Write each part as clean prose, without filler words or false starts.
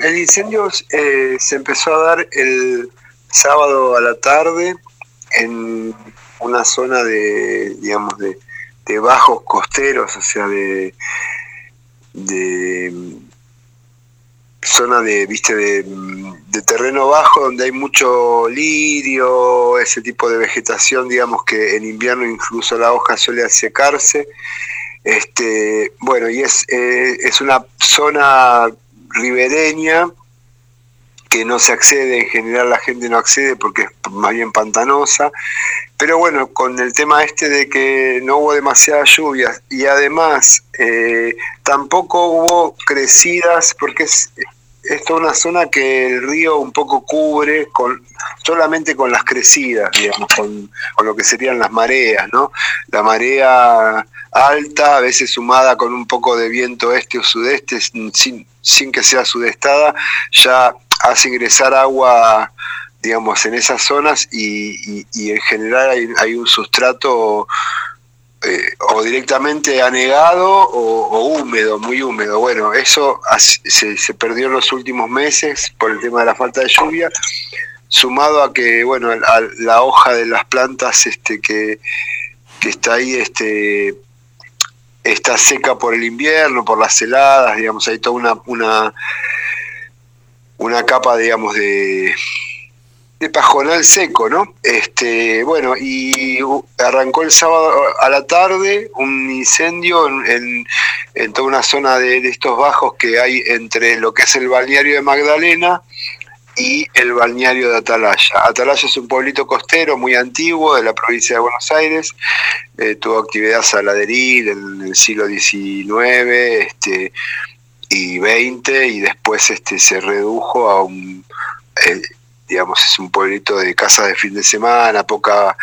el incendio se empezó a dar el sábado a la tarde en una zona de, digamos, de bajos costeros, o sea, de zona de, viste, de terreno bajo donde hay mucho lirio, ese tipo de vegetación, digamos que en invierno incluso la hoja suele secarse. Bueno, y es una zona ribereña que no se accede, en general la gente no accede porque es más bien pantanosa, pero bueno, con el tema de que no hubo demasiadas lluvias y además tampoco hubo crecidas, porque es toda una zona que el río un poco cubre solamente con las crecidas, digamos, con lo que serían las mareas, ¿no? La marea alta, a veces sumada con un poco de viento este o sudeste, sin que sea sudestada, ya hace ingresar agua, digamos, en esas zonas y en general hay un sustrato o directamente anegado o húmedo, muy húmedo. Bueno, eso se perdió en los últimos meses por el tema de la falta de lluvia, sumado a que, bueno, a la hoja de las plantas que está ahí, está seca por el invierno, por las heladas, digamos, hay toda una capa, digamos, de pajonal seco, ¿no? Bueno, y arrancó el sábado a la tarde un incendio en toda una zona de estos bajos que hay entre lo que es el balneario de Magdalena y el balneario de Atalaya. Atalaya es un pueblito costero muy antiguo de la provincia de Buenos Aires, tuvo actividad saladeril en el siglo XIX y XX, y después se redujo a digamos, es un pueblito de casas de fin de semana, poca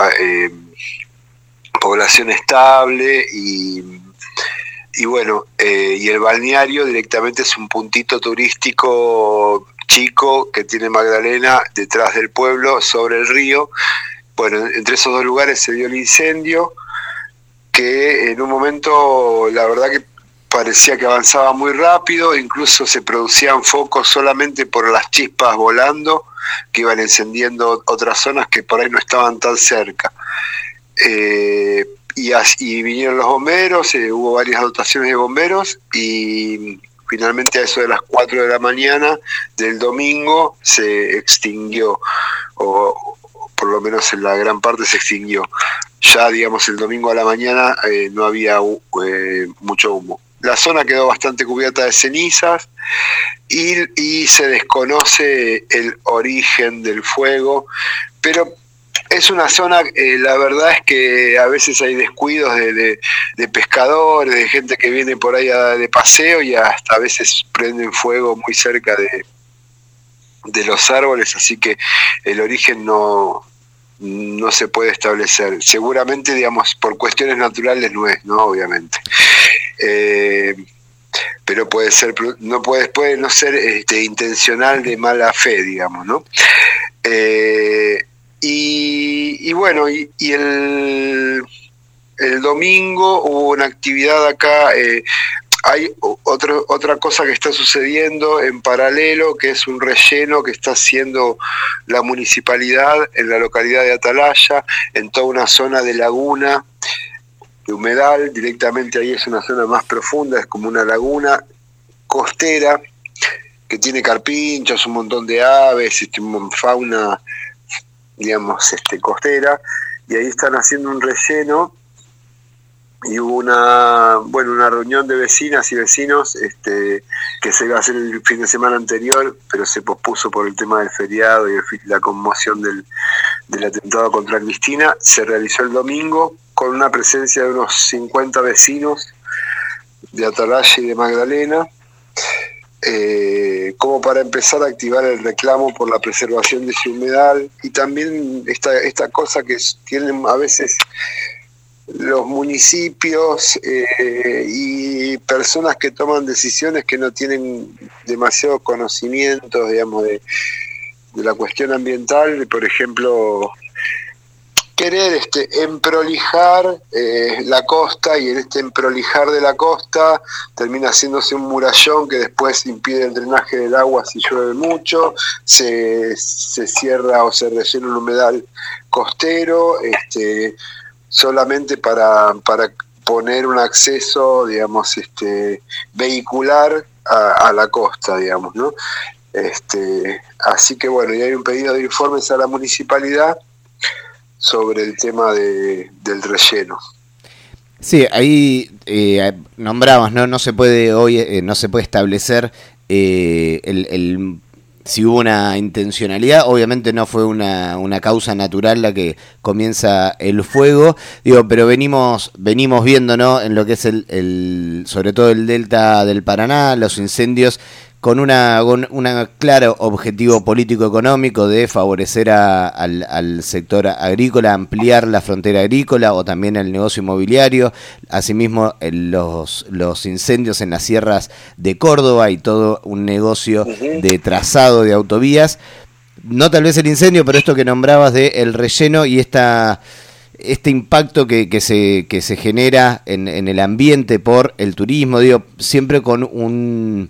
población estable y bueno, y el balneario directamente es un puntito turístico chico que tiene Magdalena detrás del pueblo, sobre el río. Bueno, entre esos dos lugares se dio el incendio, que en un momento la verdad que parecía que avanzaba muy rápido, incluso se producían focos solamente por las chispas volando que iban encendiendo otras zonas que por ahí no estaban tan cerca. Y vinieron los bomberos, hubo varias dotaciones de bomberos y finalmente a eso de las 4 de la mañana del domingo se extinguió, o por lo menos en la gran parte se extinguió. Ya, digamos, el domingo a la mañana no había mucho humo. La zona quedó bastante cubierta de cenizas y se desconoce el origen del fuego, pero es una zona, la verdad es que a veces hay descuidos de pescadores, de gente que viene por ahí de paseo y hasta a veces prenden fuego muy cerca de los árboles, así que el origen no se puede establecer. Seguramente, digamos, por cuestiones naturales no es, ¿no? Obviamente. Pero puede no ser intencional, de mala fe, digamos, ¿no? Y bueno, y el domingo hubo una actividad acá. Hay otra cosa que está sucediendo en paralelo, que es un relleno que está haciendo la municipalidad en la localidad de Atalaya, en toda una zona de laguna, de humedal. Directamente ahí es una zona más profunda, es como una laguna costera que tiene carpinchos, un montón de aves, fauna, digamos, costera, y ahí están haciendo un relleno. Y hubo una reunión de vecinas y vecinos que se iba a hacer el fin de semana anterior, pero se pospuso por el tema del feriado y la conmoción del atentado contra Cristina. Se realizó el domingo con una presencia de unos 50 vecinos de Atalaya y de Magdalena, como para empezar a activar el reclamo por la preservación de ese humedal, y también esta cosa que tienen a veces los municipios y personas que toman decisiones que no tienen demasiado conocimiento, digamos, de la cuestión ambiental. Por ejemplo, querer emprolijar la costa, y en este emprolijar de la costa termina haciéndose un murallón que después impide el drenaje del agua si llueve mucho, se cierra o se rellena un humedal costero, solamente para poner un acceso, digamos, vehicular a la costa, digamos, ¿no? Así que bueno, y hay un pedido de informes a la municipalidad sobre el tema del relleno. Sí, ahí nombrabas, ¿no? No se puede hoy, no se puede establecer si hubo una intencionalidad. Obviamente no fue una causa natural la que comienza el fuego, digo, pero venimos viendo, ¿no? En lo que es sobre todo el delta del Paraná, los incendios, con una claro objetivo político-económico de favorecer al sector agrícola, ampliar la frontera agrícola o también el negocio inmobiliario. Asimismo, los incendios en las sierras de Córdoba y todo un negocio de trazado de autovías. No tal vez el incendio, pero esto que nombrabas de el relleno y este impacto que se genera en el ambiente por el turismo, digo, siempre con un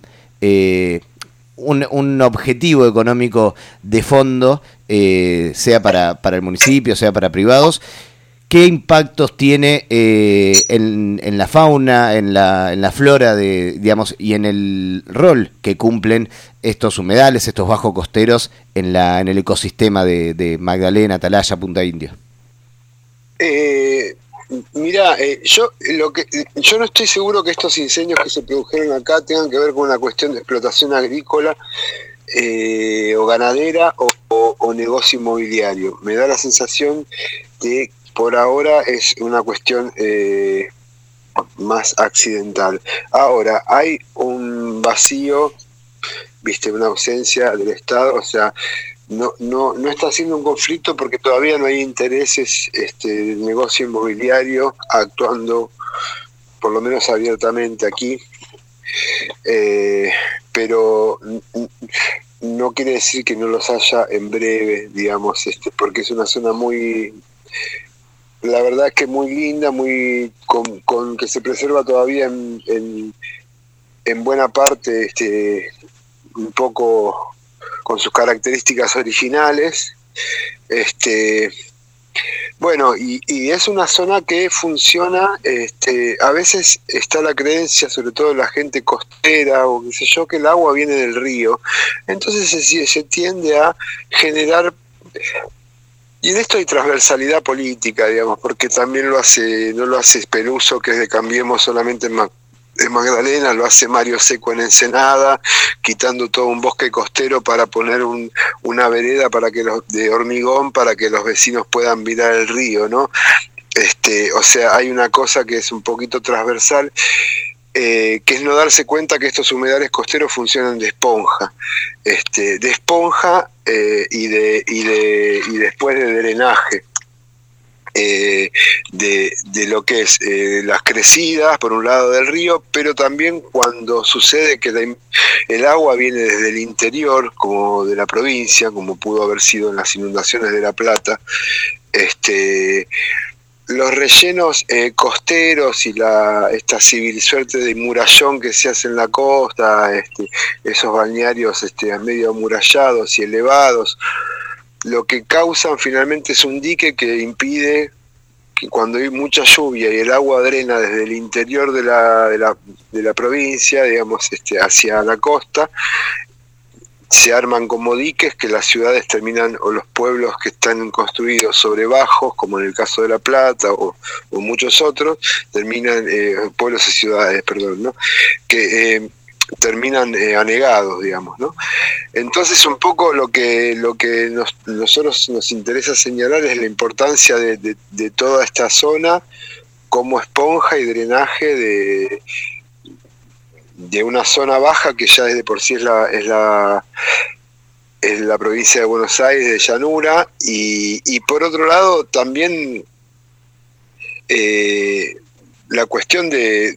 objetivo económico de fondo, sea para el municipio, sea para privados. ¿Qué impactos tiene en la fauna, en la flora, digamos, y en el rol que cumplen estos humedales, estos bajos costeros en el ecosistema de Magdalena, Atalaya, Punta Indio? Mirá, yo no estoy seguro que estos incendios que se produjeron acá tengan que ver con una cuestión de explotación agrícola o ganadera o negocio inmobiliario. Me da la sensación de por ahora es una cuestión más accidental. Ahora, hay un vacío, una ausencia del Estado, o sea, no está haciendo un conflicto porque todavía no hay intereses del negocio inmobiliario actuando, por lo menos abiertamente aquí, pero no quiere decir que no los haya en breve, digamos, porque es una zona la verdad es que muy linda, muy con que se preserva todavía en buena parte, un poco con sus características originales, bueno, y es una zona que funciona, a veces está la creencia, sobre todo la gente costera o qué sé yo, que el agua viene del río, entonces se tiende a generar, y en esto hay transversalidad política, digamos, porque también no lo hace Peluso, que es de Cambiemos solamente en Magdalena, lo hace Mario Seco en Ensenada, quitando todo un bosque costero para poner una vereda de hormigón para que los vecinos puedan mirar el río, ¿no? O sea, hay una cosa que es un poquito transversal, que es no darse cuenta que estos humedales costeros funcionan de esponja, y después de drenaje. De lo que es las crecidas por un lado del río, pero también cuando sucede que el agua viene desde el interior, como de la provincia, como pudo haber sido en las inundaciones de La Plata, los rellenos costeros y esta civil suerte de murallón que se hace en la costa, esos balnearios medio amurallados y elevados, lo que causan finalmente es un dique que impide que cuando hay mucha lluvia y el agua drena desde el interior de la provincia, digamos, hacia la costa, se arman como diques que las ciudades terminan, o los pueblos que están construidos sobre bajos, como en el caso de La Plata o muchos otros, terminan, pueblos y ciudades, perdón, ¿no? Que terminan anegados, digamos, ¿no? Entonces un poco lo que nosotros nos interesa señalar es la importancia de toda esta zona como esponja y drenaje de una zona baja que ya desde por sí es la provincia de Buenos Aires, de llanura, y por otro lado también la cuestión de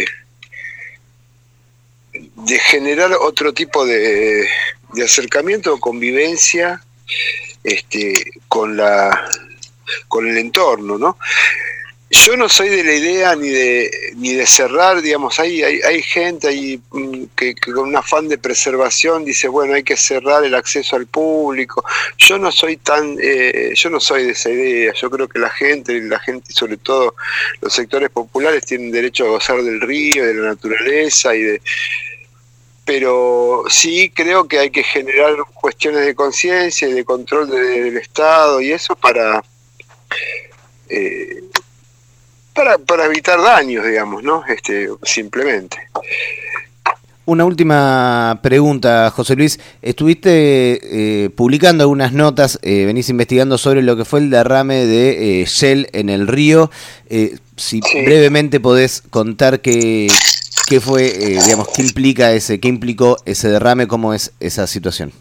generar otro tipo de acercamiento o convivencia con la con el entorno, ¿no? Yo no soy de la idea ni de cerrar, digamos, hay gente ahí que con un afán de preservación dice, bueno, hay que cerrar el acceso al público. Yo no soy yo no soy de esa idea. Yo creo que la gente, sobre todo los sectores populares, tienen derecho a gozar del río, de la naturaleza pero sí creo que hay que generar cuestiones de conciencia y de control del Estado y eso para evitar daños, digamos, ¿no? Simplemente. Una última pregunta, José Luis. Estuviste publicando algunas notas, venís investigando sobre lo que fue el derrame de Shell en el río. Si sí, brevemente podés contar qué fue, digamos, qué implicó ese derrame, cómo es esa situación.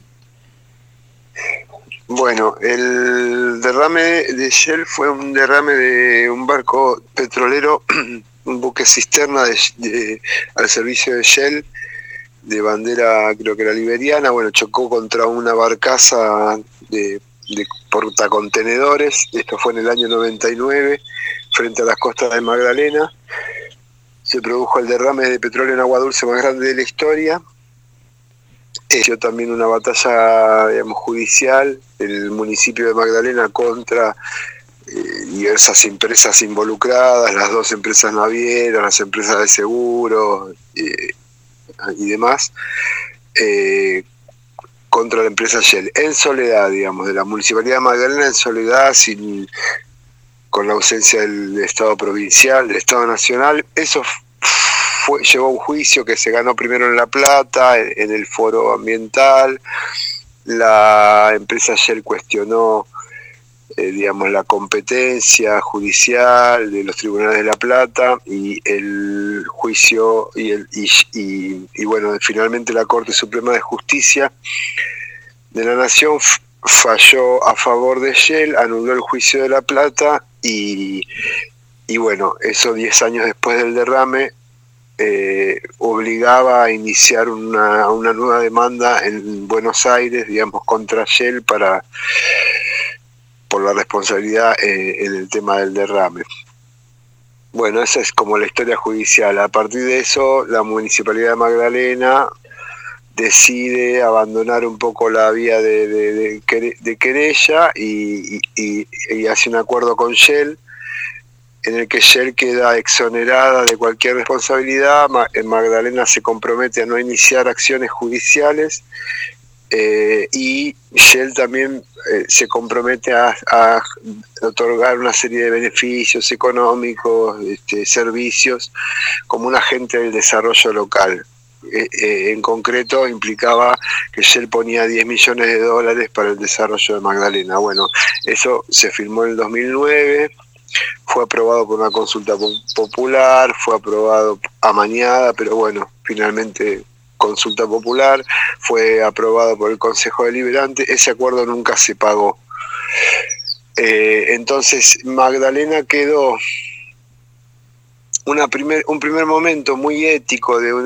Bueno, el derrame de Shell fue un derrame de un barco petrolero, un buque cisterna al servicio de Shell, de bandera creo que era liberiana. Bueno, chocó contra una barcaza de portacontenedores. Esto fue en el año 99, frente a las costas de Magdalena. Se produjo el derrame de petróleo en agua dulce más grande de la historia. Dio también una batalla, digamos, judicial del municipio de Magdalena contra diversas empresas involucradas, las dos empresas navieras, las empresas de seguros y demás, contra la empresa Shell, en soledad, digamos, de la Municipalidad de Magdalena, en soledad, con la ausencia del Estado provincial, del Estado nacional. Eso llevó a un juicio que se ganó primero en La Plata, en el foro ambiental. La empresa Shell cuestionó, digamos, la competencia judicial de los tribunales de La Plata, y el juicio y bueno, finalmente la Corte Suprema de Justicia de la Nación falló a favor de Shell, anuló el juicio de La Plata y bueno, eso 10 años después del derrame obligaba a iniciar una nueva demanda en Buenos Aires, digamos, contra Shell por la responsabilidad en el tema del derrame. Bueno, esa es como la historia judicial. A partir de eso, la Municipalidad de Magdalena decide abandonar un poco la vía de querella y hace un acuerdo con Shell, en el que Shell queda exonerada de cualquier responsabilidad. Magdalena se compromete a no iniciar acciones judiciales, y Shell también se compromete a otorgar una serie de beneficios económicos, servicios, como un agente del desarrollo local. En concreto implicaba que Shell ponía $10 millones para el desarrollo de Magdalena. Bueno, eso se firmó en el 2009, fue aprobado por una consulta popular, fue aprobado amañada, pero bueno, finalmente consulta popular, fue aprobado por el Consejo Deliberante. Ese acuerdo nunca se pagó. Entonces Magdalena quedó un primer momento muy ético de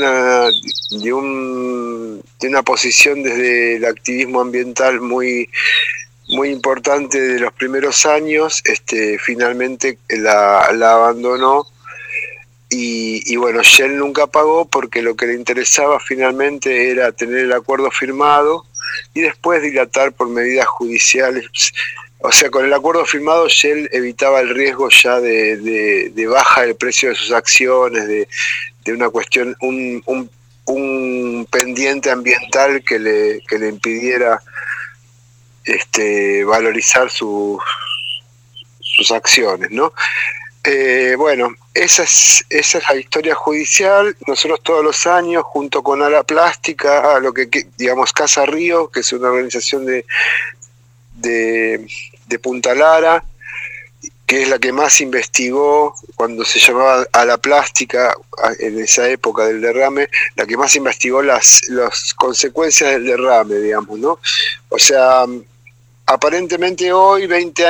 una posición desde el activismo ambiental muy importante de los primeros años. Finalmente la abandonó y bueno, Shell nunca pagó porque lo que le interesaba finalmente era tener el acuerdo firmado y después dilatar por medidas judiciales. O sea, con el acuerdo firmado Shell evitaba el riesgo ya de baja del precio de sus acciones, de una cuestión, un pendiente ambiental que le impidiera valorizar sus acciones, ¿no? Bueno, esa es la historia judicial. Nosotros todos los años, junto con Ala Plástica, lo que digamos Casa Río, que es una organización de Punta Lara, que es la que más investigó cuando se llamaba Ala Plástica, en esa época del derrame, la que más investigó las consecuencias del derrame, digamos, ¿no? O sea, aparentemente hoy,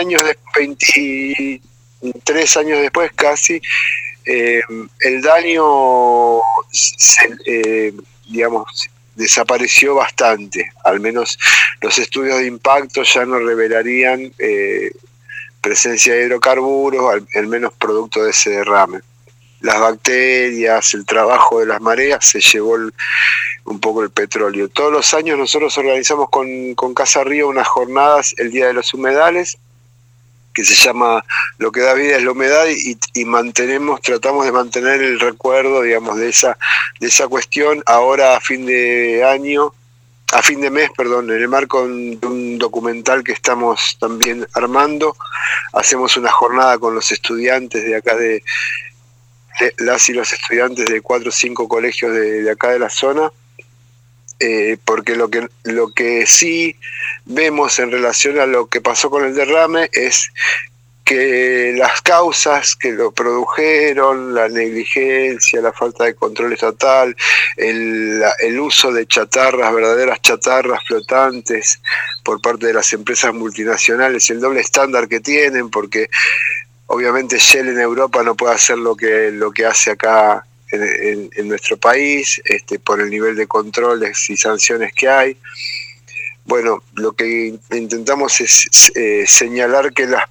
23 años después casi, el daño digamos desapareció bastante. Al menos los estudios de impacto ya no revelarían presencia de hidrocarburos, el menos producto de ese derrame. Las bacterias, el trabajo de las mareas se llevó un poco el petróleo. Todos los años nosotros organizamos con Casa Río unas jornadas, el Día de los Humedales, que se llama Lo que da vida es la humedad, y tratamos de mantener el recuerdo, digamos, de esa cuestión. Ahora a fin de mes, en el marco de un documental que estamos también armando, hacemos una jornada con los estudiantes de acá las y los estudiantes de 4 o 5 colegios de acá de la zona, porque lo que sí vemos en relación a lo que pasó con el derrame es que las causas que lo produjeron, la negligencia, la falta de control estatal, el uso de verdaderas chatarras flotantes por parte de las empresas multinacionales, el doble estándar que tienen, porque obviamente Shell en Europa no puede hacer lo que hace acá en nuestro país, por el nivel de controles y sanciones que hay. Bueno, lo que intentamos es señalar que las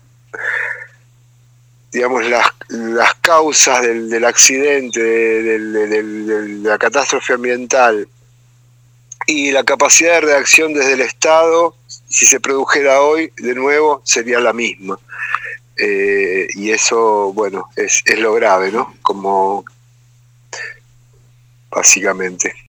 causas del accidente, de la catástrofe ambiental y la capacidad de reacción desde el Estado, si se produjera hoy, de nuevo, sería la misma. Y eso, bueno, es lo grave, ¿no? Como básicamente.